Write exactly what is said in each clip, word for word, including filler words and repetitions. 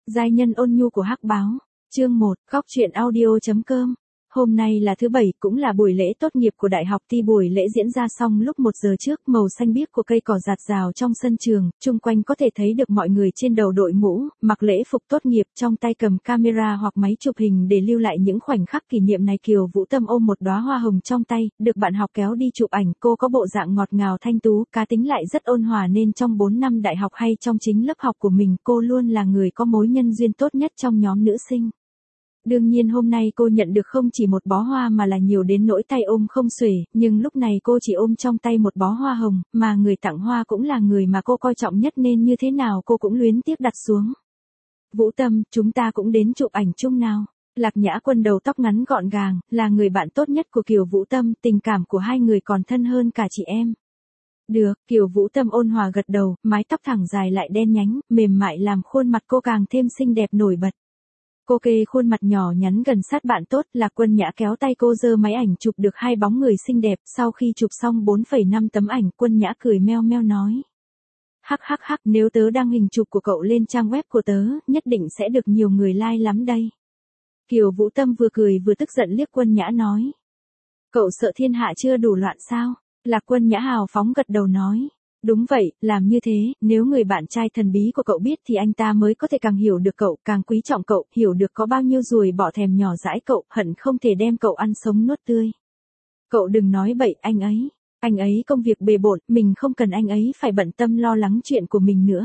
Giai nhân ôn nhu của Hắc Báo, chương một, góc truyện audio chấm com. Hôm nay là thứ bảy, cũng là buổi lễ tốt nghiệp của đại học Ti. Buổi lễ diễn ra xong lúc một giờ trước, màu xanh biếc của cây cỏ rạt rào trong sân trường, chung quanh có thể thấy được mọi người trên đầu đội mũ, mặc lễ phục tốt nghiệp, trong tay cầm camera hoặc máy chụp hình để lưu lại những khoảnh khắc kỷ niệm này. Kiều Vũ Tâm ôm một đóa hoa hồng trong tay, được bạn học kéo đi chụp ảnh. Cô có bộ dạng ngọt ngào thanh tú, cá tính lại rất ôn hòa, nên trong bốn năm đại học hay trong chính lớp học của mình, cô luôn là người có mối nhân duyên tốt nhất trong nhóm nữ sinh. Đương nhiên hôm nay cô nhận được không chỉ một bó hoa mà là nhiều đến nỗi tay ôm không xuể, nhưng lúc này cô chỉ ôm trong tay một bó hoa hồng, mà người tặng hoa cũng là người mà cô coi trọng nhất, nên như thế nào cô cũng luyến tiếc đặt xuống. Vũ Tâm, chúng ta cũng đến chụp ảnh chung nào. Lạc Nhã Quân đầu tóc ngắn gọn gàng, là người bạn tốt nhất của Kiều Vũ Tâm, tình cảm của hai người còn thân hơn cả chị em. Được, Kiều Vũ Tâm ôn hòa gật đầu, mái tóc thẳng dài lại đen nhánh, mềm mại làm khuôn mặt cô càng thêm xinh đẹp nổi bật. Cô kê khuôn mặt nhỏ nhắn gần sát bạn tốt. Lạc Quân Nhã kéo tay cô giơ máy ảnh chụp được hai bóng người xinh đẹp. Sau khi chụp xong bốn phẩy năm tấm ảnh, Quân Nhã cười meo meo nói: Hắc hắc hắc, nếu tớ đăng hình chụp của cậu lên trang web của tớ, nhất định sẽ được nhiều người like lắm đây. Kiều Vũ Tâm vừa cười vừa tức giận liếc Quân Nhã nói: Cậu sợ thiên hạ chưa đủ loạn sao? Lạc Quân Nhã hào phóng gật đầu nói: Đúng vậy, làm như thế, nếu người bạn trai thần bí của cậu biết thì anh ta mới có thể càng hiểu được cậu, càng quý trọng cậu, hiểu được có bao nhiêu ruồi bỏ thèm nhỏ dãi cậu, hận không thể đem cậu ăn sống nuốt tươi. Cậu đừng nói bậy, anh ấy, anh ấy công việc bề bộn, mình không cần anh ấy phải bận tâm lo lắng chuyện của mình nữa.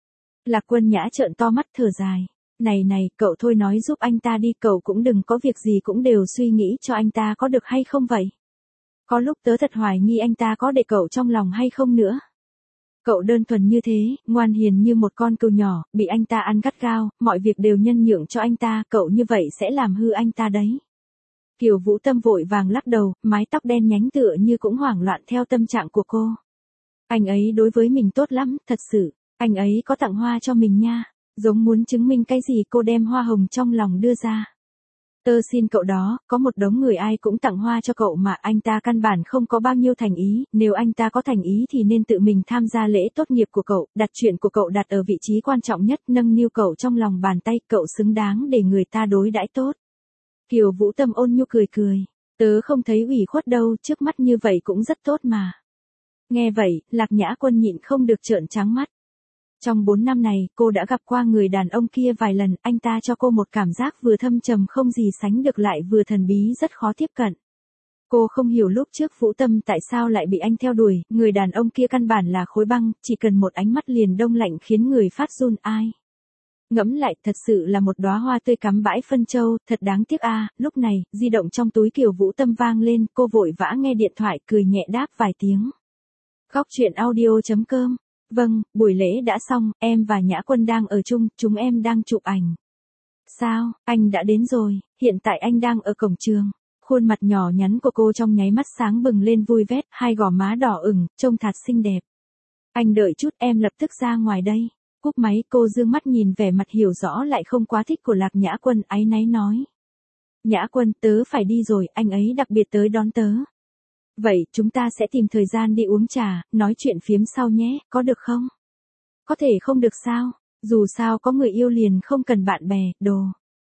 Lạc Quân Nhã trợn to mắt thở dài: Này này, cậu thôi nói giúp anh ta đi, cậu cũng đừng có việc gì cũng đều suy nghĩ cho anh ta có được hay không vậy? Có lúc tớ thật hoài nghi anh ta có để cậu trong lòng hay không nữa. Cậu đơn thuần như thế, ngoan hiền như một con cừu nhỏ, bị anh ta ăn gắt gao, mọi việc đều nhân nhượng cho anh ta, cậu như vậy sẽ làm hư anh ta đấy. Kiều Vũ Tâm vội vàng lắc đầu, mái tóc đen nhánh tựa như cũng hoảng loạn theo tâm trạng của cô. Anh ấy đối với mình tốt lắm, thật sự, anh ấy có tặng hoa cho mình nha, giống muốn chứng minh cái gì cô đem hoa hồng trong lòng đưa ra. Tớ xin cậu đó, có một đống người ai cũng tặng hoa cho cậu mà anh ta căn bản không có bao nhiêu thành ý, nếu anh ta có thành ý thì nên tự mình tham gia lễ tốt nghiệp của cậu, đặt chuyện của cậu đặt ở vị trí quan trọng nhất, nâng niu cậu trong lòng bàn tay, cậu xứng đáng để người ta đối đãi tốt. Kiều Vũ Tâm ôn nhu cười cười, tớ không thấy ủy khuất đâu, trước mắt như vậy cũng rất tốt mà. Nghe vậy, Lạc Nhã Quân nhịn không được trợn trắng mắt. Trong bốn năm này, cô đã gặp qua người đàn ông kia vài lần, anh ta cho cô một cảm giác vừa thâm trầm không gì sánh được lại vừa thần bí rất khó tiếp cận. Cô không hiểu lúc trước Vũ Tâm tại sao lại bị anh theo đuổi, người đàn ông kia căn bản là khối băng, chỉ cần một ánh mắt liền đông lạnh khiến người phát run. Ai? Ngẫm lại, thật sự là một đóa hoa tươi cắm bãi phân châu, thật đáng tiếc a. À. Lúc này, di động trong túi Kiều Vũ Tâm vang lên, cô vội vã nghe điện thoại, cười nhẹ đáp vài tiếng. Góc truyện audio chấm com. Vâng, buổi lễ đã xong, em và Nhã Quân đang ở chung, chúng em đang chụp ảnh. Sao, anh đã đến rồi, hiện tại anh đang ở cổng trường. Khuôn mặt nhỏ nhắn của cô trong nháy mắt sáng bừng lên vui vét, hai gò má đỏ ửng, trông thật xinh đẹp. Anh đợi chút, em lập tức ra ngoài đây. Cúp máy, cô dương mắt nhìn vẻ mặt hiểu rõ lại không quá thích của Lạc Nhã Quân, áy náy nói. Nhã Quân, tớ phải đi rồi, anh ấy đặc biệt tới đón tớ. Vậy, chúng ta sẽ tìm thời gian đi uống trà, nói chuyện phiếm sau nhé, có được không? Có thể không được sao, dù sao có người yêu liền không cần bạn bè, đồ.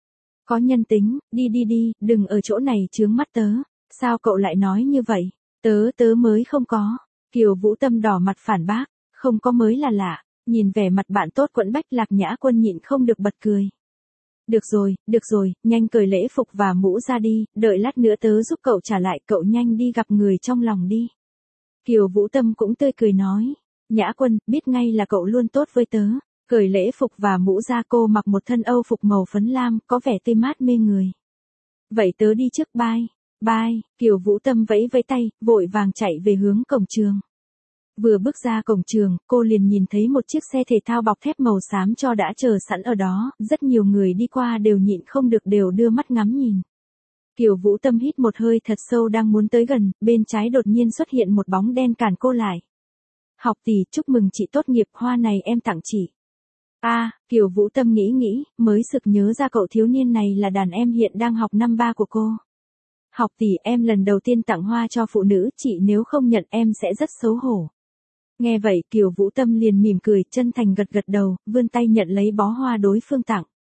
Có nhân tính, đi đi đi, đừng ở chỗ này chướng mắt tớ. Sao cậu lại nói như vậy? Tớ tớ mới không có. Kiều Vũ Tâm đỏ mặt phản bác, không có mới là lạ. Nhìn vẻ mặt bạn tốt quẫn bách, Lạc Nhã Quân nhịn không được bật cười. Được rồi, được rồi, nhanh cởi lễ phục và mũ ra đi, đợi lát nữa tớ giúp cậu trả lại, cậu nhanh đi gặp người trong lòng đi. Kiều Vũ Tâm cũng tươi cười nói. Nhã Quân, biết ngay là cậu luôn tốt với tớ. Cởi lễ phục và mũ ra, cô mặc một thân âu phục màu phấn lam, có vẻ tươi mát mê người. Vậy tớ đi trước, bye. Bye, Kiều Vũ Tâm vẫy vẫy tay, vội vàng chạy về hướng cổng trường. Vừa bước ra cổng trường, cô liền nhìn thấy một chiếc xe thể thao bọc thép màu xám cho đã chờ sẵn ở đó, rất nhiều người đi qua đều nhịn không được đều đưa mắt ngắm nhìn. Kiều Vũ Tâm hít một hơi thật sâu đang muốn tới gần, bên trái đột nhiên xuất hiện một bóng đen cản cô lại. Học tỷ, chúc mừng chị tốt nghiệp, hoa này em tặng chị. A, à, Kiều Vũ Tâm nghĩ nghĩ, mới sực nhớ ra cậu thiếu niên này là đàn em hiện đang học năm ba của cô. Học tỷ, em lần đầu tiên tặng hoa cho phụ nữ, chị nếu không nhận em sẽ rất xấu hổ. Nghe vậy, Kiều Vũ Tâm liền mỉm cười, chân thành gật gật đầu, vươn tay nhận lấy bó hoa đối phương tặng.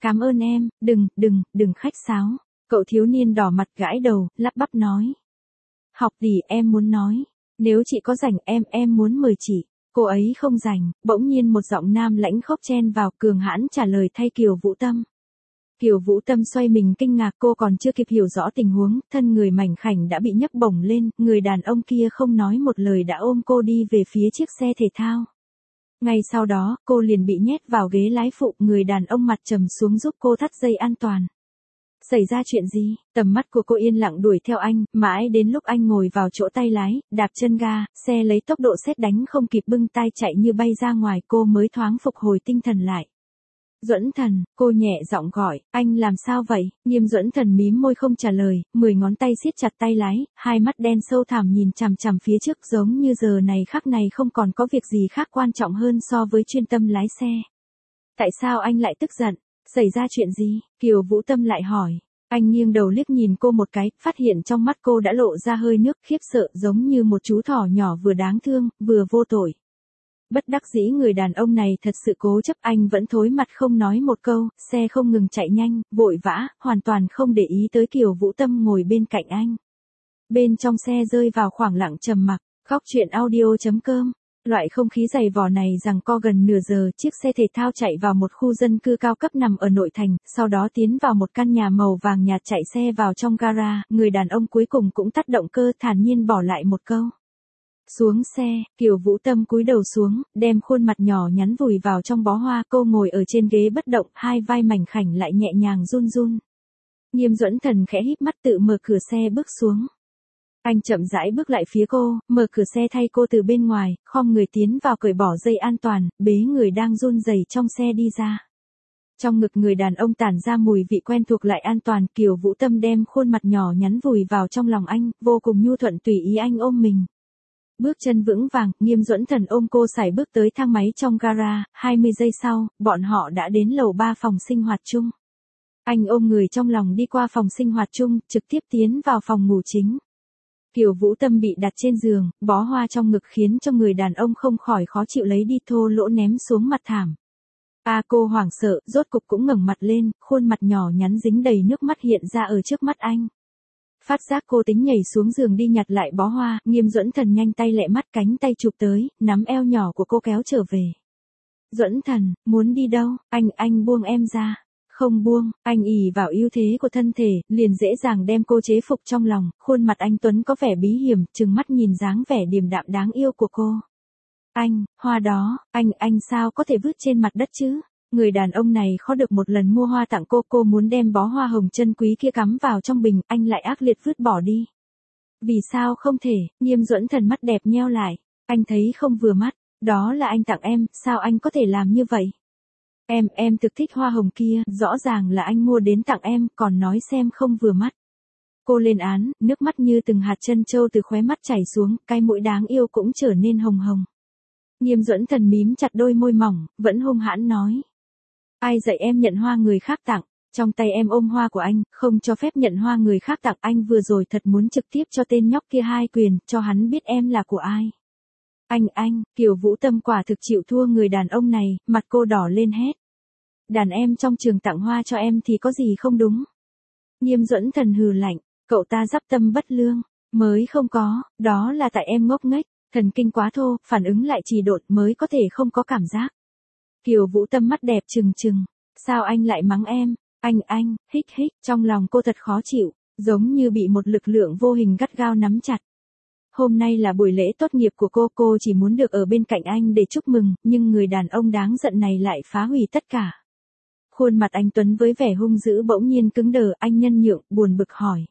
Cảm ơn em, đừng, đừng, đừng khách sáo. Cậu thiếu niên đỏ mặt gãi đầu, lắp bắp nói. Học tỷ em muốn nói. Nếu chị có rảnh em, em muốn mời chị. Cô ấy không rảnh, bỗng nhiên một giọng nam lãnh khốc chen vào, cường hãn trả lời thay Kiều Vũ Tâm. Kiều Vũ Tâm xoay mình kinh ngạc, cô còn chưa kịp hiểu rõ tình huống, thân người mảnh khảnh đã bị nhấc bổng lên, người đàn ông kia không nói một lời đã ôm cô đi về phía chiếc xe thể thao. Ngay sau đó, cô liền bị nhét vào ghế lái phụ, người đàn ông mặt trầm xuống giúp cô thắt dây an toàn. Xảy ra chuyện gì? Tầm mắt của cô yên lặng đuổi theo anh, mãi đến lúc anh ngồi vào chỗ tay lái, đạp chân ga, xe lấy tốc độ sét đánh không kịp bưng tai chạy như bay ra ngoài, cô mới thoáng phục hồi tinh thần lại. Duẫn Thần, cô nhẹ giọng gọi, anh làm sao vậy? Nghiêm Duẫn Thần mím môi không trả lời, mười ngón tay siết chặt tay lái, hai mắt đen sâu thẳm nhìn chằm chằm phía trước, giống như giờ này khắc này không còn có việc gì khác quan trọng hơn so với chuyên tâm lái xe. Tại sao anh lại tức giận? Xảy ra chuyện gì? Kiều Vũ Tâm lại hỏi. Anh nghiêng đầu liếc nhìn cô một cái, phát hiện trong mắt cô đã lộ ra hơi nước, khiếp sợ giống như một chú thỏ nhỏ vừa đáng thương, vừa vô tội. Bất đắc dĩ người đàn ông này thật sự cố chấp, anh vẫn thối mặt không nói một câu, xe không ngừng chạy nhanh, vội vã, hoàn toàn không để ý tới Kiều Vũ Tâm ngồi bên cạnh anh. Bên trong xe rơi vào khoảng lặng trầm mặc, Góc Truyện Audio chấm com. Loại không khí dày vò này giằng co gần nửa giờ, chiếc xe thể thao chạy vào một khu dân cư cao cấp nằm ở nội thành, sau đó tiến vào một căn nhà màu vàng nhạt, chạy xe vào trong gara, người đàn ông cuối cùng cũng tắt động cơ, thản nhiên bỏ lại một câu. Xuống xe, Kiều Vũ Tâm cúi đầu xuống, đem khuôn mặt nhỏ nhắn vùi vào trong bó hoa, cô ngồi ở trên ghế bất động, hai vai mảnh khảnh lại nhẹ nhàng run run. Nghiêm Duẫn Thần khẽ híp mắt tự mở cửa xe bước xuống. Anh chậm rãi bước lại phía cô, mở cửa xe thay cô từ bên ngoài, khom người tiến vào cởi bỏ dây an toàn, bế người đang run rẩy trong xe đi ra. Trong ngực người đàn ông tản ra mùi vị quen thuộc lại an toàn, Kiều Vũ Tâm đem khuôn mặt nhỏ nhắn vùi vào trong lòng anh, vô cùng nhu thuận tùy ý anh ôm mình. Bước chân vững vàng, Nghiêm Duẫn Thần ôm cô sải bước tới thang máy trong gara, hai mươi giây sau, bọn họ đã đến lầu ba phòng sinh hoạt chung. Anh ôm người trong lòng đi qua phòng sinh hoạt chung, trực tiếp tiến vào phòng ngủ chính. Kiều Vũ Tâm bị đặt trên giường, bó hoa trong ngực khiến cho người đàn ông không khỏi khó chịu, lấy đi thô lỗ ném xuống mặt thảm. A à, cô hoảng sợ, rốt cục cũng ngẩng mặt lên, khuôn mặt nhỏ nhắn dính đầy nước mắt hiện ra ở trước mắt anh. Phát giác cô tính nhảy xuống giường đi nhặt lại bó hoa, Nghiêm Duẫn Thần nhanh tay lẹ mắt, cánh tay chụp tới, nắm eo nhỏ của cô kéo trở về. Duẫn Thần, muốn đi đâu? Anh, anh buông em ra. Không buông, anh ỷ vào ưu thế của thân thể, liền dễ dàng đem cô chế phục trong lòng, khuôn mặt anh Tuấn có vẻ bí hiểm, trừng mắt nhìn dáng vẻ điềm đạm đáng yêu của cô. Anh, hoa đó, anh, anh sao có thể vứt trên mặt đất chứ? Người đàn ông này khó được một lần mua hoa tặng cô, cô muốn đem bó hoa hồng chân quý kia cắm vào trong bình, anh lại ác liệt vứt bỏ đi. Vì sao không thể? Nghiêm Duẫn Thần mắt đẹp nheo lại, anh thấy không vừa mắt, đó là anh tặng em, sao anh có thể làm như vậy? Em, em thực thích hoa hồng kia, rõ ràng là anh mua đến tặng em, còn nói xem không vừa mắt. Cô lên án, nước mắt như từng hạt trân châu từ khóe mắt chảy xuống, cái mũi đáng yêu cũng trở nên hồng hồng. Nghiêm Duẫn Thần mím chặt đôi môi mỏng, vẫn hung hãn nói. Ai dạy em nhận hoa người khác tặng, trong tay em ôm hoa của anh, không cho phép nhận hoa người khác tặng, anh vừa rồi thật muốn trực tiếp cho tên nhóc kia hai quyền, cho hắn biết em là của ai. Anh, anh, Kiều Vũ Tâm quả thực chịu thua người đàn ông này, mặt cô đỏ lên hét. Đàn em trong trường tặng hoa cho em thì có gì không đúng? Nghiêm Duẫn Thần hừ lạnh, cậu ta dắp tâm bất lương, mới không có, đó là tại em ngốc nghếch, thần kinh quá thô, phản ứng lại trì độn mới có thể không có cảm giác. Kiều Vũ Tâm mắt đẹp trừng trừng, sao anh lại mắng em? Anh, anh, hích hích, trong lòng cô thật khó chịu, giống như bị một lực lượng vô hình gắt gao nắm chặt. Hôm nay là buổi lễ tốt nghiệp của cô, cô chỉ muốn được ở bên cạnh anh để chúc mừng, nhưng người đàn ông đáng giận này lại phá hủy tất cả. Khuôn mặt anh Tuấn với vẻ hung dữ bỗng nhiên cứng đờ, anh nhân nhượng, buồn bực hỏi.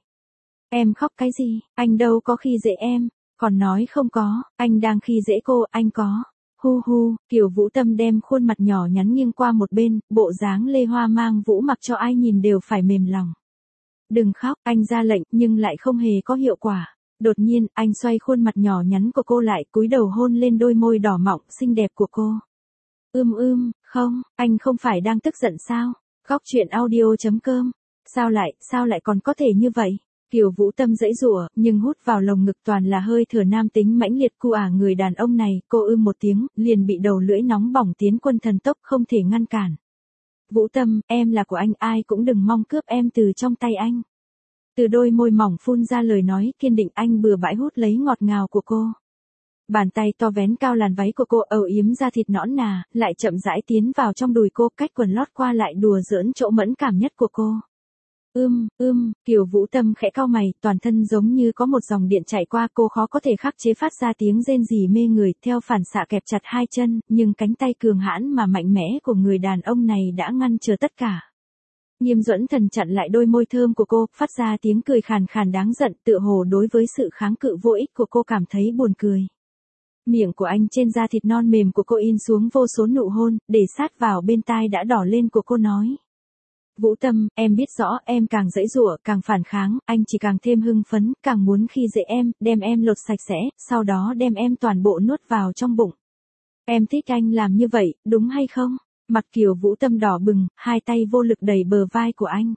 Em khóc cái gì, anh đâu có khi dễ em, còn nói không có, anh đang khi dễ cô, anh có. Hu hu, Kiều Vũ Tâm đem khuôn mặt nhỏ nhắn nghiêng qua một bên, bộ dáng lê hoa mang vũ mặc cho ai nhìn đều phải mềm lòng. Đừng khóc, anh ra lệnh, nhưng lại không hề có hiệu quả. Đột nhiên, anh xoay khuôn mặt nhỏ nhắn của cô lại, cúi đầu hôn lên đôi môi đỏ mọng, xinh đẹp của cô. Ưm ưm, không, anh không phải đang tức giận sao? Góc Truyện Audio chấm com. Sao lại, sao lại còn có thể như vậy? Kiều Vũ Tâm giãy giụa, nhưng hút vào lồng ngực toàn là hơi thở nam tính mãnh liệt cu ả người đàn ông này, cô ưm một tiếng, liền bị đầu lưỡi nóng bỏng tiến quân thần tốc không thể ngăn cản. Vũ Tâm, em là của anh, ai cũng đừng mong cướp em từ trong tay anh. Từ đôi môi mỏng phun ra lời nói kiên định, anh bừa bãi hút lấy ngọt ngào của cô. Bàn tay to vén cao làn váy của cô, âu yếm da thịt nõn nà, lại chậm rãi tiến vào trong đùi cô, cách quần lót qua lại đùa giỡn chỗ mẫn cảm nhất của cô. Ưm, ưm, Kiều Vũ Tâm khẽ cau mày, toàn thân giống như có một dòng điện chạy qua, cô khó có thể khắc chế phát ra tiếng rên rỉ mê người, theo phản xạ kẹp chặt hai chân, nhưng cánh tay cường hãn mà mạnh mẽ của người đàn ông này đã ngăn chờ tất cả. Nghiêm Duẫn Thần chặn lại đôi môi thơm của cô, phát ra tiếng cười khàn khàn đáng giận, tựa hồ đối với sự kháng cự vô ích của cô cảm thấy buồn cười. Miệng của anh trên da thịt non mềm của cô in xuống vô số nụ hôn, để sát vào bên tai đã đỏ lên của cô nói. Vũ Tâm, em biết rõ, em càng giãy giụa, càng phản kháng, anh chỉ càng thêm hưng phấn, càng muốn khi dễ em, đem em lột sạch sẽ, sau đó đem em toàn bộ nuốt vào trong bụng. Em thích anh làm như vậy, đúng hay không? Mặt Kiều Vũ Tâm đỏ bừng, hai tay vô lực đẩy bờ vai của anh.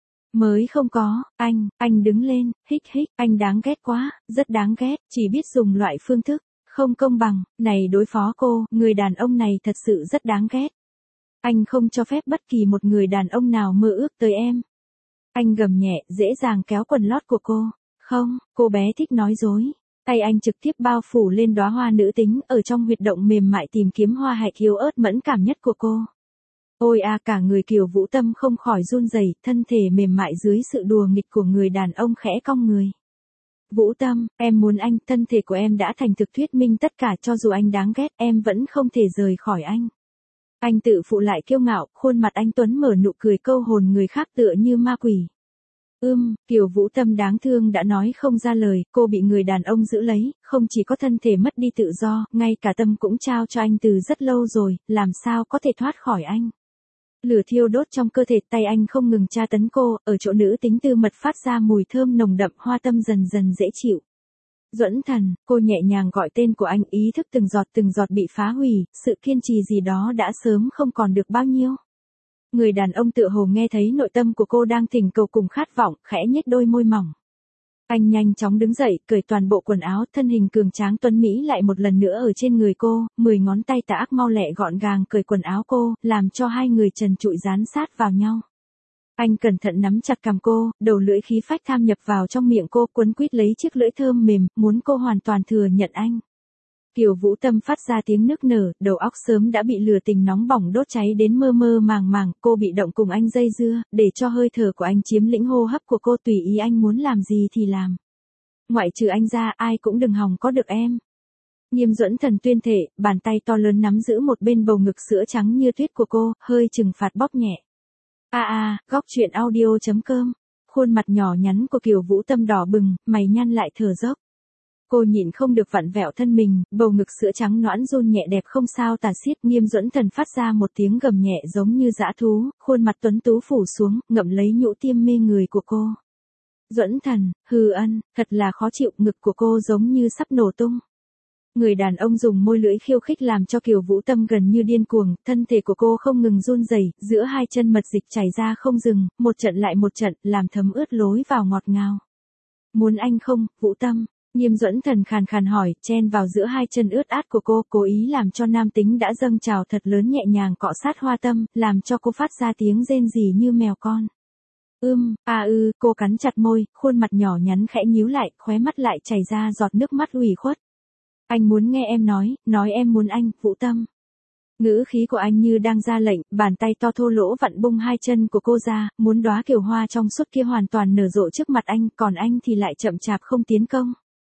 Mới không có, anh, anh đứng lên, hích hích, anh đáng ghét quá, rất đáng ghét, chỉ biết dùng loại phương thức không công bằng này đối phó cô, người đàn ông này thật sự rất đáng ghét. Anh không cho phép bất kỳ một người đàn ông nào mơ ước tới em. Anh gầm nhẹ, dễ dàng kéo quần lót của cô. Không, cô bé thích nói dối. Tay anh trực tiếp bao phủ lên đóa hoa nữ tính, ở trong huyệt động mềm mại tìm kiếm hoa hạch yếu ớt mẫn cảm nhất của cô. Ôi à, cả người Kiều Vũ Tâm không khỏi run rẩy, thân thể mềm mại dưới sự đùa nghịch của người đàn ông khẽ cong người. Vũ Tâm, em muốn anh, thân thể của em đã thành thực thuyết minh tất cả, cho dù anh đáng ghét, em vẫn không thể rời khỏi anh. Anh tự phụ lại kiêu ngạo, khuôn mặt anh tuấn mở nụ cười câu hồn người khác tựa như ma quỷ. Ưm, Kiều Vũ Tâm đáng thương đã nói không ra lời, cô bị người đàn ông giữ lấy, không chỉ có thân thể mất đi tự do, ngay cả tâm cũng trao cho anh từ rất lâu rồi, làm sao có thể thoát khỏi anh. Lửa thiêu đốt trong cơ thể, tay anh không ngừng tra tấn cô, ở chỗ nữ tính tư mật phát ra mùi thơm nồng đậm, hoa tâm dần dần dễ chịu. Duẫn Thần, cô nhẹ nhàng gọi tên của anh, ý thức từng giọt từng giọt bị phá hủy, sự kiên trì gì đó đã sớm không còn được bao nhiêu. Người đàn ông tựa hồ nghe thấy nội tâm của cô đang thỉnh cầu cùng khát vọng, khẽ nhếch đôi môi mỏng. Anh nhanh chóng đứng dậy, cởi toàn bộ quần áo, thân hình cường tráng tuấn mỹ lại một lần nữa ở trên người cô, mười ngón tay tà ác mau lẹ gọn gàng cởi quần áo cô, làm cho hai người trần trụi dán sát vào nhau. Anh cẩn thận nắm chặt cằm cô, đầu lưỡi khí phách tham nhập vào trong miệng cô, quấn quýt lấy chiếc lưỡi thơm mềm, muốn cô hoàn toàn thừa nhận anh. Kiều Vũ Tâm phát ra tiếng nức nở, đầu óc sớm đã bị lửa tình nóng bỏng đốt cháy đến mơ mơ màng màng, cô bị động cùng anh dây dưa, để cho hơi thở của anh chiếm lĩnh hô hấp của cô, tùy ý anh muốn làm gì thì làm. Ngoại trừ anh ra, ai cũng đừng hòng có được em. Nghiêm Duẫn Thần tuyên thể, bàn tay to lớn nắm giữ một bên bầu ngực sữa trắng như tuyết của cô, hơi trừng phạt bóp nhẹ. A a, góc truyện audio chấm com. Khuôn mặt nhỏ nhắn của Kiều Vũ Tâm đỏ bừng, mày nhăn lại thở dốc. Cô nhịn không được vặn vẹo thân mình, bầu ngực sữa trắng nõn run nhẹ đẹp không sao tả xiết. Nghiêm Duẫn Thần phát ra một tiếng gầm nhẹ giống như dã thú, khuôn mặt tuấn tú phủ xuống, ngậm lấy nhũ tiêm mê người của cô. Duẫn Thần, hừ ân, thật là khó chịu, ngực của cô giống như sắp nổ tung. Người đàn ông dùng môi lưỡi khiêu khích làm cho Kiều Vũ Tâm gần như điên cuồng, thân thể của cô không ngừng run rẩy, giữa hai chân mật dịch chảy ra không dừng, một trận lại một trận, làm thấm ướt lối vào ngọt ngào. Muốn anh không, Vũ Tâm? Nghiêm Duẫn Thần khàn khàn hỏi, chen vào giữa hai chân ướt át của cô, cố ý làm cho nam tính đã dâng trào thật lớn nhẹ nhàng cọ sát hoa tâm, làm cho cô phát ra tiếng rên rỉ như mèo con. Ưm, a ư, cô cắn chặt môi, khuôn mặt nhỏ nhắn khẽ nhíu lại, khóe mắt lại chảy ra giọt nước mắt ủy khuất. Anh muốn nghe em nói, nói em muốn anh, Vũ Tâm. Ngữ khí của anh như đang ra lệnh, bàn tay to thô lỗ vặn bung hai chân của cô ra, muốn đóa kiều hoa trong suốt kia hoàn toàn nở rộ trước mặt anh, còn anh thì lại chậm chạp không tiến công.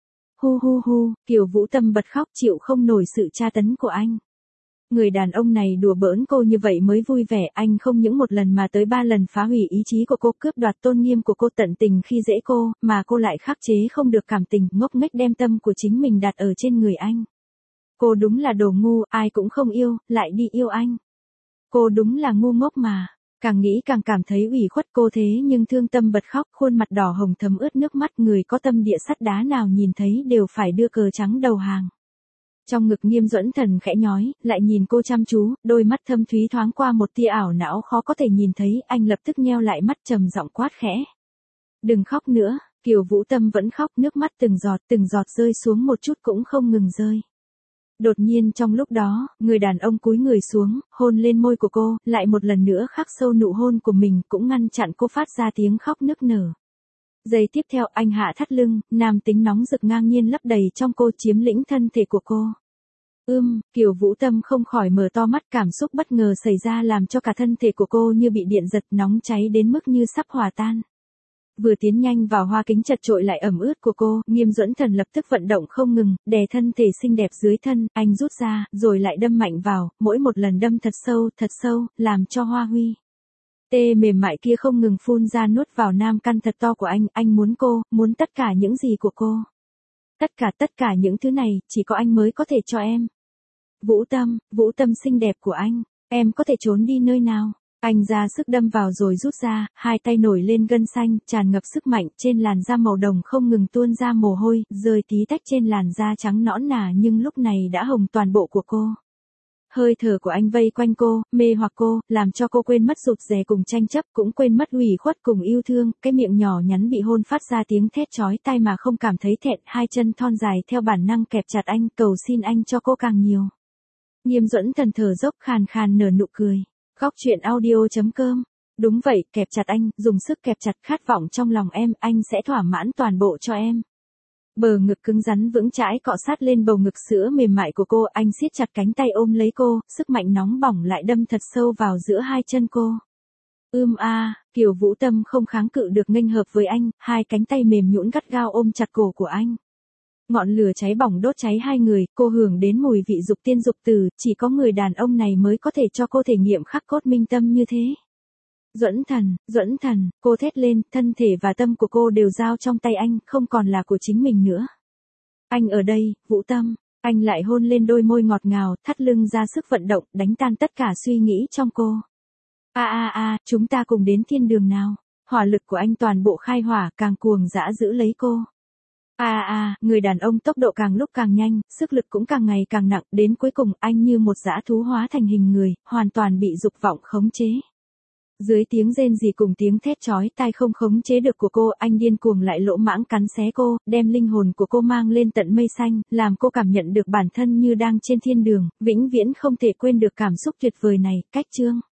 Hu hu hu, Kiều Vũ Tâm bật khóc, chịu không nổi sự tra tấn của anh. Người đàn ông này đùa bỡn cô như vậy mới vui vẻ, anh không những một lần mà tới ba lần phá hủy ý chí của cô, cướp đoạt tôn nghiêm của cô, tận tình khi dễ cô, mà cô lại khắc chế không được cảm tình, ngốc nghếch đem tâm của chính mình đặt ở trên người anh. Cô đúng là đồ ngu, ai cũng không yêu, lại đi yêu anh. Cô đúng là ngu ngốc mà. Càng nghĩ càng cảm thấy ủy khuất, cô thế nhưng thương tâm bật khóc, khuôn mặt đỏ hồng thấm ướt nước mắt, người có tâm địa sắt đá nào nhìn thấy đều phải đưa cờ trắng đầu hàng. Trong ngực Nghiêm Duẫn Thần khẽ nhói, lại nhìn cô chăm chú, đôi mắt thâm thúy thoáng qua một tia ảo não khó có thể nhìn thấy, anh lập tức nheo lại mắt trầm giọng quát khẽ. Đừng khóc nữa, Kiều Vũ Tâm vẫn khóc, nước mắt từng giọt từng giọt rơi xuống một chút cũng không ngừng rơi. Đột nhiên trong lúc đó, người đàn ông cúi người xuống, hôn lên môi của cô, lại một lần nữa khắc sâu nụ hôn của mình cũng ngăn chặn cô phát ra tiếng khóc nức nở. Giây tiếp theo anh hạ thắt lưng, nam tính nóng rực ngang nhiên lấp đầy trong cô chiếm lĩnh thân thể của cô. Ưm, Kiều Vũ Tâm không khỏi mở to mắt, cảm xúc bất ngờ xảy ra làm cho cả thân thể của cô như bị điện giật, nóng cháy đến mức như sắp hòa tan. Vừa tiến nhanh vào hoa kính chật trội lại ẩm ướt của cô, Nghiêm Duẫn Thần lập tức vận động không ngừng, đè thân thể xinh đẹp dưới thân, anh rút ra, rồi lại đâm mạnh vào, mỗi một lần đâm thật sâu, thật sâu, làm cho hoa huy tê mềm mại kia không ngừng phun ra nuốt vào nam căn thật to của anh, anh muốn cô, muốn tất cả những gì của cô. Tất cả tất cả những thứ này, chỉ có anh mới có thể cho em. Vũ Tâm, Vũ Tâm xinh đẹp của anh, em có thể trốn đi nơi nào? Anh ra sức đâm vào rồi rút ra, hai tay nổi lên gân xanh, tràn ngập sức mạnh, trên làn da màu đồng không ngừng tuôn ra mồ hôi, rơi tí tách trên làn da trắng nõn nà nhưng lúc này đã hồng toàn bộ của cô. Hơi thở của anh vây quanh cô, mê hoặc cô, làm cho cô quên mất rụt rè cùng tranh chấp, cũng quên mất ủy khuất cùng yêu thương, cái miệng nhỏ nhắn bị hôn phát ra tiếng thét chói tai mà không cảm thấy thẹn, hai chân thon dài theo bản năng kẹp chặt anh, cầu xin anh cho cô càng nhiều. Nghiêm Duẫn Thần thở dốc khàn khàn nở nụ cười. Góc truyện audio chấm com. Đúng vậy, kẹp chặt anh, dùng sức kẹp chặt khát vọng trong lòng em, anh sẽ thỏa mãn toàn bộ cho em. Bờ ngực cứng rắn vững chãi cọ sát lên bầu ngực sữa mềm mại của cô, anh siết chặt cánh tay ôm lấy cô, sức mạnh nóng bỏng lại đâm thật sâu vào giữa hai chân cô. Ưm a, Kiều Vũ Tâm không kháng cự được nghênh hợp với anh, hai cánh tay mềm nhũn gắt gao ôm chặt cổ của anh. Ngọn lửa cháy bỏng đốt cháy hai người, cô hưởng đến mùi vị dục tiên dục tử, chỉ có người đàn ông này mới có thể cho cô thể nghiệm khắc cốt minh tâm như thế. Duẫn Thần, Duẫn Thần, cô thét lên, thân thể và tâm của cô đều giao trong tay anh, không còn là của chính mình nữa. Anh ở đây, Vũ Tâm, anh lại hôn lên đôi môi ngọt ngào, thắt lưng ra sức vận động, đánh tan tất cả suy nghĩ trong cô. A a a, chúng ta cùng đến thiên đường nào. Hỏa lực của anh toàn bộ khai hỏa, càng cuồng dã giữ lấy cô. A a a, người đàn ông tốc độ càng lúc càng nhanh, sức lực cũng càng ngày càng nặng, đến cuối cùng anh như một dã thú hóa thành hình người, hoàn toàn bị dục vọng khống chế. Dưới tiếng rên rỉ cùng tiếng thét chói tai không khống chế được của cô, anh điên cuồng lại lỗ mãng cắn xé cô, đem linh hồn của cô mang lên tận mây xanh, làm cô cảm nhận được bản thân như đang trên thiên đường, vĩnh viễn không thể quên được cảm xúc tuyệt vời này. Cách chương